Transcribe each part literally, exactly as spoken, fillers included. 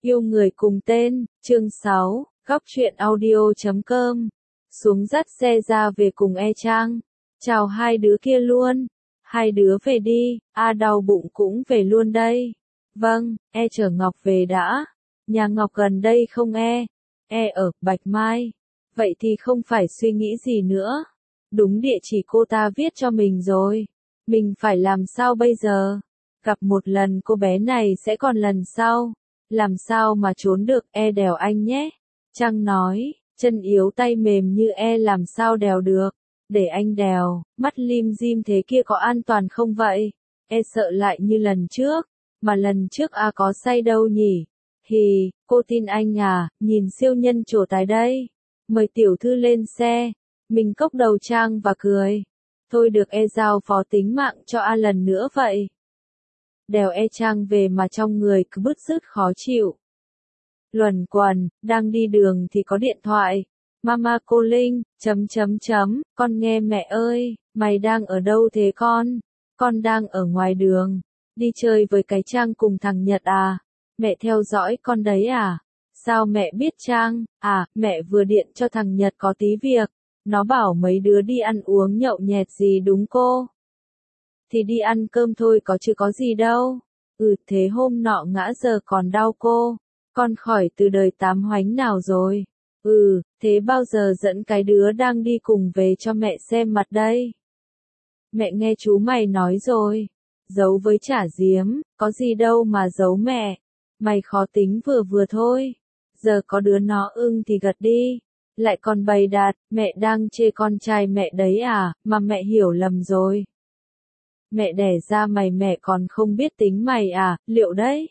Yêu người cùng tên, chương sáu, góc truyện audio chấm com. Xuống dắt xe ra về cùng E Trang. Chào hai đứa kia luôn. Hai đứa về đi, a đau bụng cũng về luôn đây. Vâng, E chở Ngọc về đã. Nhà Ngọc gần đây không E? E ở Bạch Mai. Vậy thì không phải suy nghĩ gì nữa. Đúng địa chỉ cô ta viết cho mình rồi. Mình phải làm sao bây giờ? Gặp một lần cô bé này sẽ còn lần sau. Làm sao mà trốn được, E đèo anh nhé. Trang nói, chân yếu tay mềm như E làm sao đèo được. Để anh đèo, mắt lim dim thế kia có an toàn không vậy? E sợ lại như lần trước. Mà lần trước A có say đâu nhỉ? Hì, cô tin anh à, nhìn siêu nhân trổ tài đây. Mời tiểu thư lên xe. Mình cốc đầu Trang và cười. Thôi được, E giao phó tính mạng cho A lần nữa vậy. Đèo E Trang về mà trong người cứ bứt rứt khó chịu. Luẩn quẩn, đang đi đường thì có điện thoại. Mama cô Linh, chấm chấm chấm, con nghe mẹ ơi, mày đang ở đâu thế con? Con đang ở ngoài đường, đi chơi với cái Trang cùng thằng Nhật à? Mẹ theo dõi con đấy à? Sao mẹ biết Trang? À, mẹ vừa điện cho thằng Nhật có tí việc, nó bảo mấy đứa đi ăn uống nhậu nhẹt gì đúng cô? Thì đi ăn cơm thôi có chứ có gì đâu. Ừ, thế hôm nọ ngã giờ còn đau cô. Con khỏi từ đời tám hoánh nào rồi? Ừ, thế bao giờ dẫn cái đứa đang đi cùng về cho mẹ xem mặt đây? Mẹ nghe chú mày nói rồi. Giấu với chả giếm, có gì đâu mà giấu mẹ. Mày khó tính vừa vừa thôi. Giờ có đứa nó ưng thì gật đi. Lại còn bày đặt, mẹ đang chê con trai mẹ đấy à, mà mẹ hiểu lầm rồi. Mẹ đẻ ra mày mẹ còn không biết tính mày à, liệu đấy?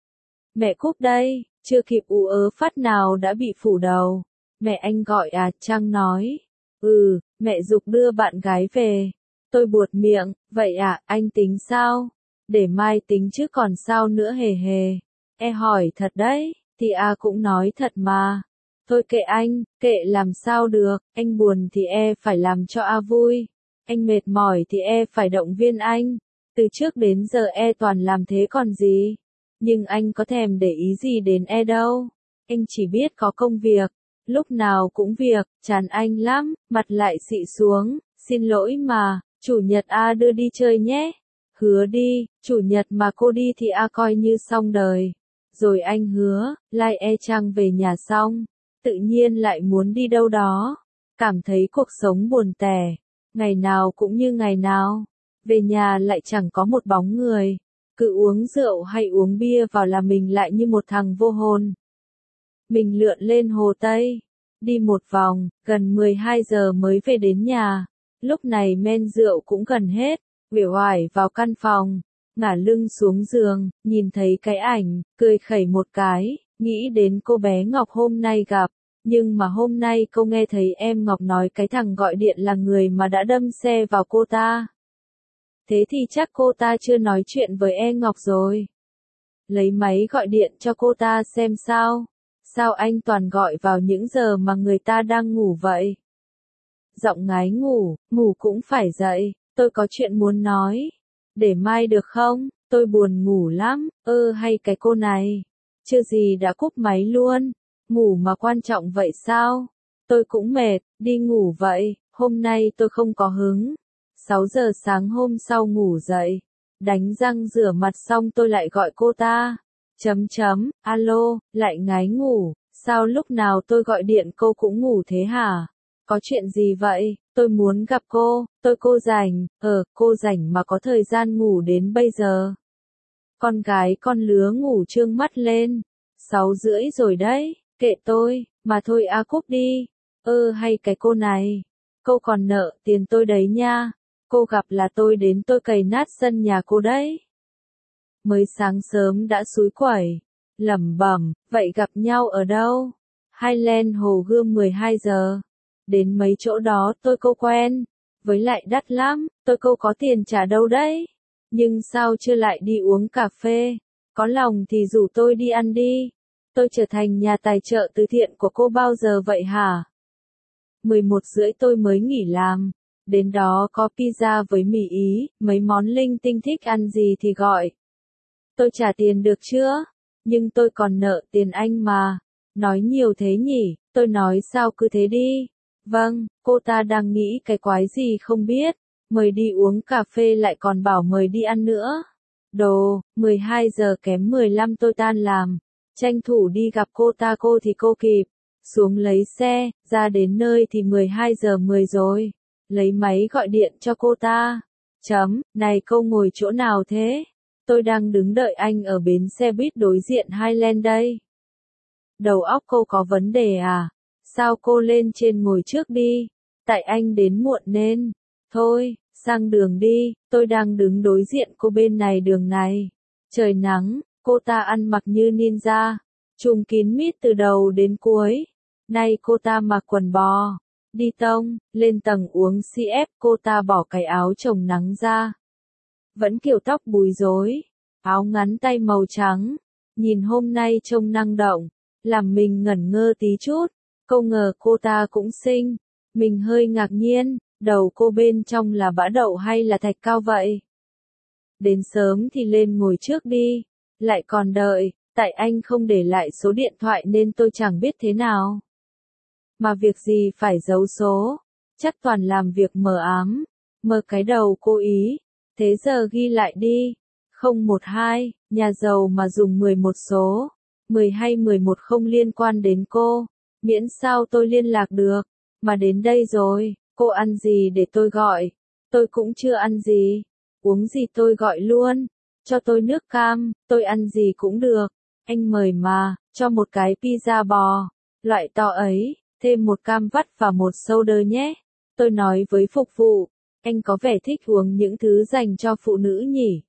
Mẹ Cúc đây, chưa kịp ú ớ phát nào đã bị phủ đầu. Mẹ anh gọi à, Trang nói. Ừ, mẹ giục đưa bạn gái về. Tôi buột miệng, vậy à, anh tính sao? Để mai tính chứ còn sao nữa hề hề. E hỏi thật đấy, thì A cũng nói thật mà. Thôi kệ anh, kệ làm sao được, anh buồn thì E phải làm cho A vui. Anh mệt mỏi thì E phải động viên anh. Từ trước đến giờ E toàn làm thế còn gì. Nhưng anh có thèm để ý gì đến E đâu. Anh chỉ biết có công việc. Lúc nào cũng việc, chán anh lắm, mặt lại xị xuống. Xin lỗi mà, chủ nhật A đưa đi chơi nhé. Hứa đi, chủ nhật mà cô đi thì A coi như xong đời. Rồi anh hứa, lai E Trang về nhà xong. Tự nhiên lại muốn đi đâu đó. Cảm thấy cuộc sống buồn tẻ. Ngày nào cũng như ngày nào. Về nhà lại chẳng có một bóng người. Cứ uống rượu hay uống bia vào là mình lại như một thằng vô hồn. Mình lượn lên Hồ Tây. Đi một vòng, gần mười hai giờ mới về đến nhà. Lúc này men rượu cũng gần hết. Uể oải vào căn phòng. Ngả lưng xuống giường, nhìn thấy cái ảnh, cười khẩy một cái. Nghĩ đến cô bé Ngọc hôm nay gặp. Nhưng mà hôm nay cô nghe thấy em Ngọc nói cái thằng gọi điện là người mà đã đâm xe vào cô ta. Thế thì chắc cô ta chưa nói chuyện với E Ngọc rồi. Lấy máy gọi điện cho cô ta xem sao. Sao anh toàn gọi vào những giờ mà người ta đang ngủ vậy? Giọng ngái ngủ, ngủ cũng phải dậy, tôi có chuyện muốn nói. Để mai được không? Tôi buồn ngủ lắm, ơ hay cái cô này. Chưa gì đã cúp máy luôn. Ngủ mà quan trọng vậy sao? Tôi cũng mệt, đi ngủ vậy, hôm nay tôi không có hứng. sáu giờ sáng hôm sau ngủ dậy, đánh răng rửa mặt xong tôi lại gọi cô ta. Chấm chấm, alo, lại ngái ngủ, sao lúc nào tôi gọi điện cô cũng ngủ thế hả? Có chuyện gì vậy? Tôi muốn gặp cô, tôi cô rảnh, ờ, cô rảnh mà có thời gian ngủ đến bây giờ. Con gái con lứa ngủ trương mắt lên, sáu rưỡi rồi đấy. Kệ tôi, mà thôi A Cúc đi. Ơ hay cái cô này. Cô còn nợ tiền tôi đấy nha. Cô gặp là tôi đến tôi cày nát sân nhà cô đấy. Mới sáng sớm đã xúi quẩy. Lẩm bẩm, vậy gặp nhau ở đâu? Highland Hồ Gươm mười hai giờ. Đến mấy chỗ đó tôi cô quen. Với lại đắt lắm, tôi cô có tiền trả đâu đấy. Nhưng sao chưa lại đi uống cà phê? Có lòng thì rủ tôi đi ăn đi. Tôi trở thành nhà tài trợ từ thiện của cô bao giờ vậy hả? mười một rưỡi tôi mới nghỉ làm. Đến đó có pizza với mì Ý, mấy món linh tinh thích ăn gì thì gọi. Tôi trả tiền được chưa? Nhưng tôi còn nợ tiền anh mà. Nói nhiều thế nhỉ, tôi nói sao cứ thế đi. Vâng, cô ta đang nghĩ cái quái gì không biết. Mời đi uống cà phê lại còn bảo mời đi ăn nữa. Đồ, mười hai giờ kém mười lăm tôi tan làm. Tranh thủ đi gặp cô ta cô thì cô kịp. Xuống lấy xe, ra đến nơi thì mười hai giờ mười rồi. Lấy máy gọi điện cho cô ta. Chấm, này cô ngồi chỗ nào thế? Tôi đang đứng đợi anh ở bến xe buýt đối diện Highland đây. Đầu óc cô có vấn đề à? Sao cô lên trên ngồi trước đi? Tại anh đến muộn nên. Thôi, sang đường đi, tôi đang đứng đối diện cô bên này đường này. Trời nắng, cô ta ăn mặc như ninja. Trùm kín mít từ đầu đến cuối. Nay cô ta mặc quần bò. Đi tông, lên tầng uống xê ép cô ta bỏ cái áo chống nắng ra. Vẫn kiểu tóc búi rối. Áo ngắn tay màu trắng. Nhìn hôm nay trông năng động. Làm mình ngẩn ngơ tí chút. Không ngờ cô ta cũng xinh. Mình hơi ngạc nhiên. Đầu cô bên trong là bã đậu hay là thạch cao vậy? Đến sớm thì lên ngồi trước đi. Lại còn đợi, tại anh không để lại số điện thoại nên tôi chẳng biết thế nào. Mà việc gì phải giấu số? Chắc toàn làm việc mờ ám. Mờ cái đầu cô ý. Thế giờ ghi lại đi. không một hai, nhà giàu mà dùng mười một số. mười hay mười một không liên quan đến cô. Miễn sao tôi liên lạc được. Mà đến đây rồi. Cô ăn gì để tôi gọi? Tôi cũng chưa ăn gì. Uống gì tôi gọi luôn. Cho tôi nước cam, tôi ăn gì cũng được. Anh mời mà, cho một cái pizza bò. Loại to ấy, thêm một cam vắt và một soda nhé. Tôi nói với phục vụ, anh có vẻ thích uống những thứ dành cho phụ nữ nhỉ?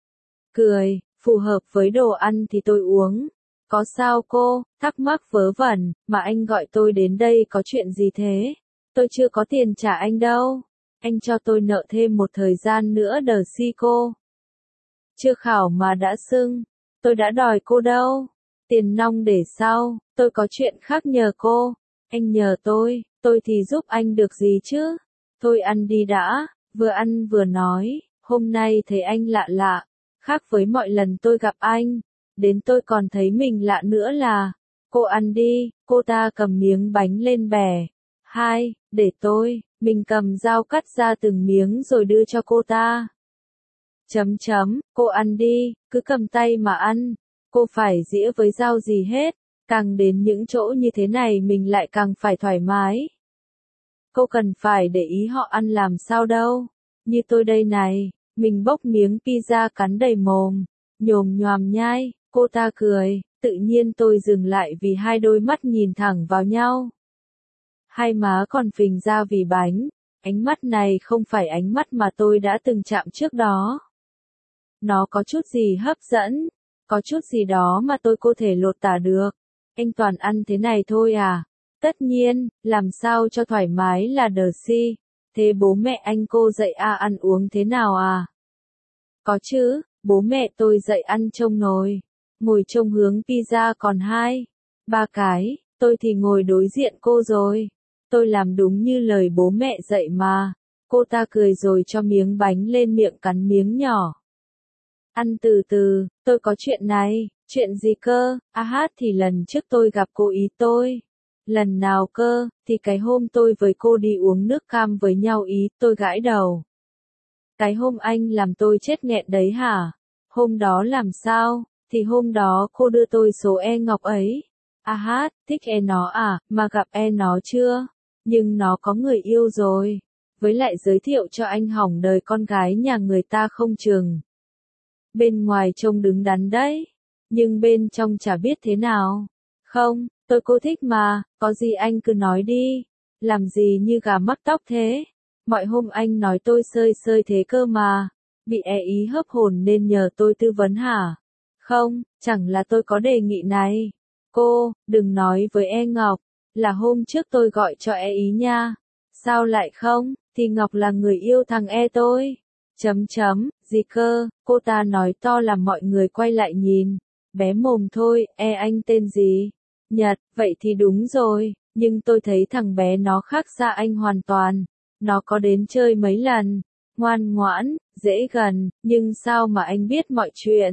Cười, phù hợp với đồ ăn thì tôi uống. Có sao cô, thắc mắc vớ vẩn, mà anh gọi tôi đến đây có chuyện gì thế? Tôi chưa có tiền trả anh đâu. Anh cho tôi nợ thêm một thời gian nữa đờ si cô. Chưa khảo mà đã xưng. Tôi đã đòi cô đâu. Tiền nong để sau, tôi có chuyện khác nhờ cô. Anh nhờ tôi, tôi thì giúp anh được gì chứ? Thôi ăn đi đã. Vừa ăn vừa nói, hôm nay thấy anh lạ lạ. Khác với mọi lần tôi gặp anh. Đến tôi còn thấy mình lạ nữa là. Cô ăn đi, cô ta cầm miếng bánh lên bè. Hai, để tôi, mình cầm dao cắt ra từng miếng rồi đưa cho cô ta. Chấm chấm, cô ăn đi, cứ cầm tay mà ăn. Cô phải dĩa với dao gì hết. Càng đến những chỗ như thế này mình lại càng phải thoải mái. Cô cần phải để ý họ ăn làm sao đâu. Như tôi đây này, mình bốc miếng pizza cắn đầy mồm. Nhồm nhoàm nhai, cô ta cười, tự nhiên tôi dừng lại vì hai đôi mắt nhìn thẳng vào nhau. Hai má còn phình ra vì bánh. Ánh mắt này không phải ánh mắt mà tôi đã từng chạm trước đó. Nó có chút gì hấp dẫn. Có chút gì đó mà tôi có thể lột tả được. Anh toàn ăn thế này thôi à? Tất nhiên, làm sao cho thoải mái là đờ si. Thế bố mẹ anh cô dạy a ăn uống thế nào à? Có chứ, bố mẹ tôi dạy ăn trông nồi. Ngồi trông hướng pizza còn hai. Ba cái, tôi thì ngồi đối diện cô rồi. Tôi làm đúng như lời bố mẹ dạy mà. Cô ta cười rồi cho miếng bánh lên miệng cắn miếng nhỏ. Ăn từ từ, tôi có chuyện này. Chuyện gì cơ? À hát thì lần trước tôi gặp cô ý tôi. Lần nào cơ? Thì cái hôm tôi với cô đi uống nước cam với nhau ý, tôi gãi đầu. Cái hôm anh làm tôi chết nghẹn đấy hả? Hôm đó làm sao? Thì hôm đó cô đưa tôi số e ngọc ấy. À hát, thích e nó à, mà gặp e nó chưa? Nhưng nó có người yêu rồi. Với lại giới thiệu cho anh hỏng đời con gái nhà người ta không chừng. Bên ngoài trông đứng đắn đấy. Nhưng bên trong chả biết thế nào. Không, tôi cô thích mà, có gì anh cứ nói đi. Làm gì như gà mắc tóc thế? Mọi hôm anh nói tôi sơi sơi thế cơ mà. Bị e ý hớp hồn nên nhờ tôi tư vấn hả? Không, chẳng là tôi có đề nghị này. Cô, đừng nói với e Ngọc. Là hôm trước tôi gọi cho e ý nha. Sao lại không? Thì Ngọc là người yêu thằng e tôi. Chấm chấm, gì cơ? Cô ta nói to làm mọi người quay lại nhìn. Bé mồm thôi, e anh tên gì? Nhật, vậy thì đúng rồi. Nhưng tôi thấy thằng bé nó khác xa anh hoàn toàn. Nó có đến chơi mấy lần. Ngoan ngoãn, dễ gần, nhưng sao mà anh biết mọi chuyện?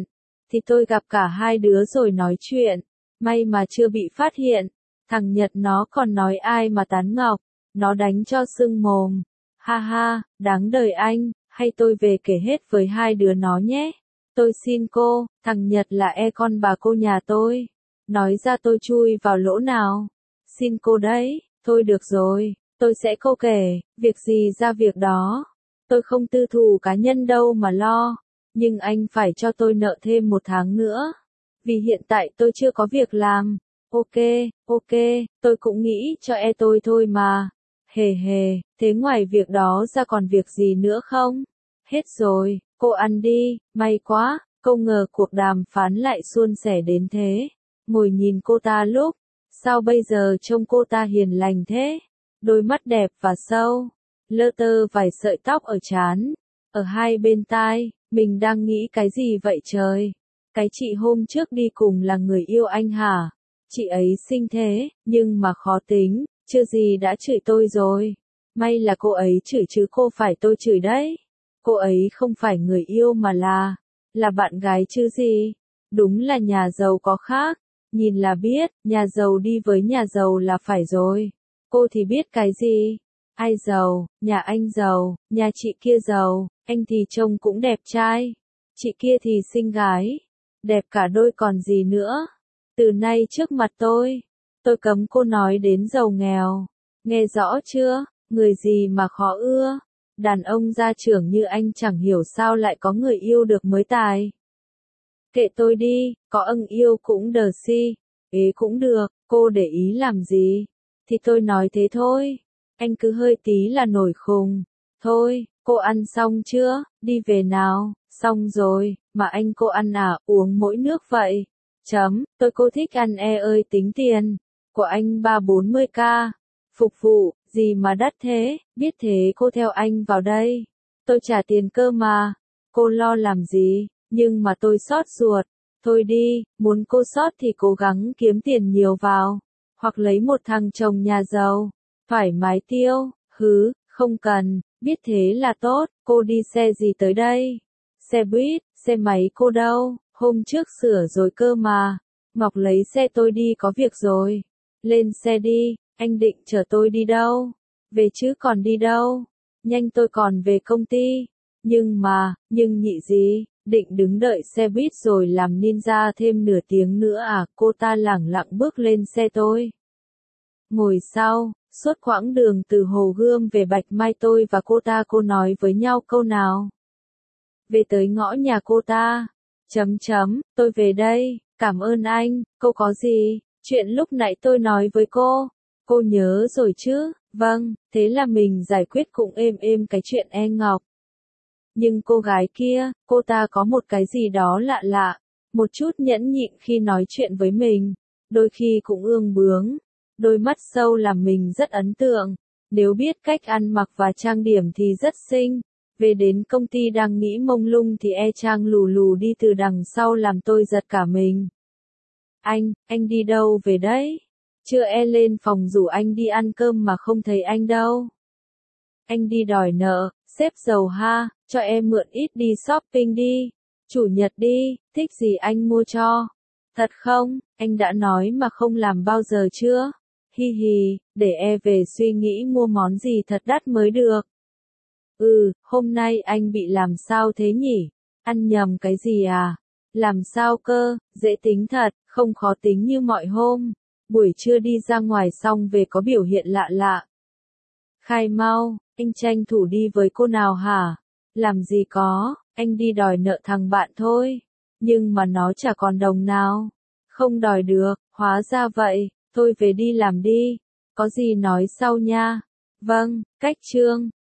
thì tôi gặp cả hai đứa rồi nói chuyện. May mà chưa bị phát hiện. Thằng Nhật nó còn nói ai mà tán ngọc. Nó đánh cho sưng mồm. Ha ha, đáng đời anh, hay tôi về kể hết với hai đứa nó nhé. Tôi xin cô, thằng Nhật là e con bà cô nhà tôi. Nói ra tôi chui vào lỗ nào. Xin cô đấy, thôi được rồi, tôi sẽ cô kể, việc gì ra việc đó. Tôi không tư thù cá nhân đâu mà lo, nhưng anh phải cho tôi nợ thêm một tháng nữa. Vì hiện tại tôi chưa có việc làm. Ok, ok, tôi cũng nghĩ cho e tôi thôi mà. Hề hề, thế ngoài việc đó ra còn việc gì nữa không? Hết rồi, cô ăn đi, may quá, không ngờ cuộc đàm phán lại suôn sẻ đến thế. Ngồi nhìn cô ta lúc, sao bây giờ trông cô ta hiền lành thế? Đôi mắt đẹp và sâu, lơ tơ vài sợi tóc ở trán, ở hai bên tai, mình đang nghĩ cái gì vậy trời? Cái chị hôm trước đi cùng là người yêu anh hả? Chị ấy xinh thế, nhưng mà khó tính, chưa gì đã chửi tôi rồi. May là cô ấy chửi chứ cô phải tôi chửi đấy. Cô ấy không phải người yêu mà là, là bạn gái chứ gì. Đúng là nhà giàu có khác, nhìn là biết, nhà giàu đi với nhà giàu là phải rồi. Cô thì biết cái gì? Ai giàu, nhà anh giàu, nhà chị kia giàu, anh thì trông cũng đẹp trai. Chị kia thì xinh gái, đẹp cả đôi còn gì nữa. Từ nay trước mặt tôi, tôi cấm cô nói đến giàu nghèo. Nghe rõ chưa, người gì mà khó ưa. Đàn ông gia trưởng như anh chẳng hiểu sao lại có người yêu được mới tài. Kệ tôi đi, có ưng yêu cũng đờ si, ế cũng được, cô để ý làm gì? Thì tôi nói thế thôi, anh cứ hơi tí là nổi khùng. Thôi, cô ăn xong chưa, đi về nào, xong rồi, mà anh cô ăn à, uống mỗi nước vậy. Chấm, tôi cô thích ăn e ơi tính tiền, của anh ba bốn mươi k. Phục vụ, gì mà đắt thế, biết thế cô theo anh vào đây. Tôi trả tiền cơ mà, cô lo làm gì, nhưng mà tôi xót ruột. Thôi đi, muốn cô xót thì cố gắng kiếm tiền nhiều vào, hoặc lấy một thằng chồng nhà giàu, thoải mái tiêu, hứ, không cần, biết thế là tốt, cô đi xe gì tới đây? Xe buýt, xe máy cô đâu, hôm trước sửa rồi cơ mà. Ngọc lấy xe tôi đi có việc rồi. Lên xe đi, anh định chở tôi đi đâu? Về chứ còn đi đâu? Nhanh tôi còn về công ty. Nhưng mà, nhưng nhị gì, định đứng đợi xe buýt rồi làm ninja thêm nửa tiếng nữa à? Cô ta lẳng lặng bước lên xe tôi. Ngồi sau, suốt quãng đường từ Hồ Gươm về Bạch Mai tôi và cô ta cô nói với nhau câu nào. Về tới ngõ nhà cô ta. Chấm chấm, tôi về đây, cảm ơn anh, cô có gì, chuyện lúc nãy tôi nói với cô. Cô nhớ rồi chứ, vâng, thế là mình giải quyết cũng êm êm cái chuyện e Ngọc. Nhưng cô gái kia, cô ta có một cái gì đó lạ lạ, một chút nhẫn nhịn khi nói chuyện với mình, đôi khi cũng ương bướng, đôi mắt sâu làm mình rất ấn tượng, nếu biết cách ăn mặc và trang điểm thì rất xinh. Về đến công ty đang nghĩ mông lung thì e Trang lù lù đi từ đằng sau làm tôi giật cả mình. Anh, anh đi đâu về đấy? Chưa e lên phòng rủ anh đi ăn cơm mà không thấy anh đâu. Anh đi đòi nợ, sếp giàu ha, cho em mượn ít đi shopping đi. Chủ nhật đi, thích gì anh mua cho. Thật không, anh đã nói mà không làm bao giờ chưa? Hi hi, để e về suy nghĩ mua món gì thật đắt mới được. Ừ, hôm nay anh bị làm sao thế nhỉ? Ăn nhầm cái gì à? Làm sao cơ, dễ tính thật, không khó tính như mọi hôm. Buổi trưa đi ra ngoài xong về có biểu hiện lạ lạ. Khai mau, anh tranh thủ đi với cô nào hả? Làm gì có, anh đi đòi nợ thằng bạn thôi. Nhưng mà nó chả còn đồng nào. Không đòi được, hóa ra vậy, thôi về đi làm đi. Có gì nói sau nha. Vâng, cách chương.